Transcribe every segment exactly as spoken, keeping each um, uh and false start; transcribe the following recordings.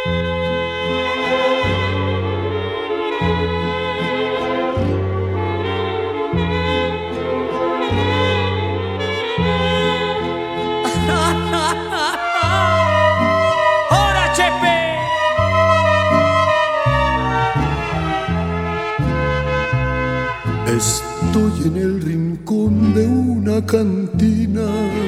¡Hola, Chepe! Estoy en el rincón de una cantina,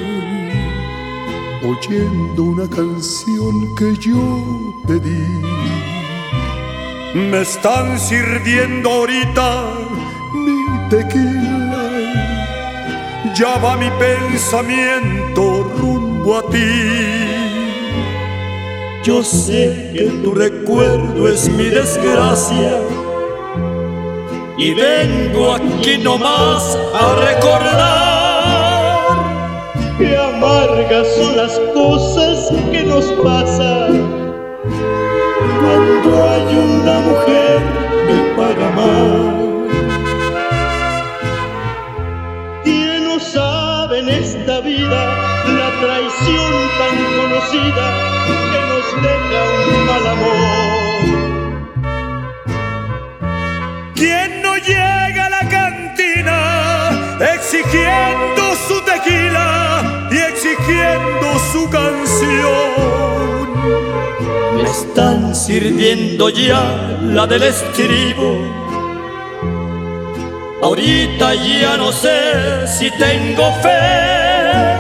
oyendo una canción que yo pedí. Me están sirviendo ahorita mi tequila, ya va mi pensamiento rumbo a ti. Yo sé que tu recuerdo es mi desgracia y vengo aquí nomás a recordar que amargas son las cosas que nos pasan cuando hay una mujer que paga mal. ¿Quién no sabe en esta vida la traición tan conocida que nos deja un mal amor? ¿Quién no llega a la cantina exigiendo su tequila y exigiendo su canción? Me están sirviendo ya la del estribo. Ahorita ya no sé si tengo fe.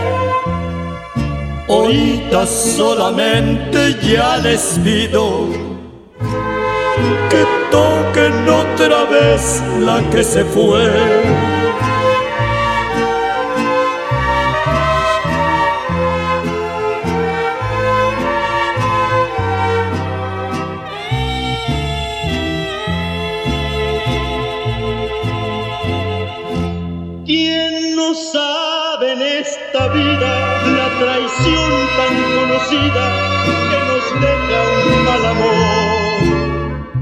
Ahorita solamente ya les pido que toquen otra vez la que se fue. ¿Quién no sabe en esta vida la traición tan conocida que nos deja un mal amor?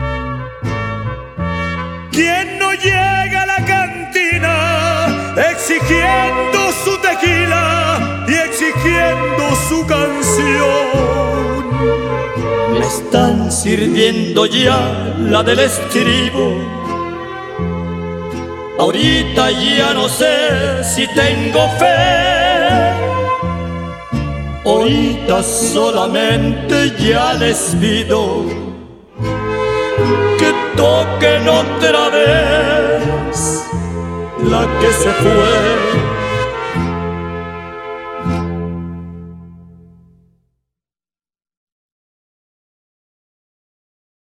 ¿Quién no llega a la cantina exigiendo su tequila y exigiendo su canción? Me están sirviendo ya la del estribo. Ahorita ya no sé si tengo fe. Ahorita solamente ya les pido que toquen otra vez la que se fue.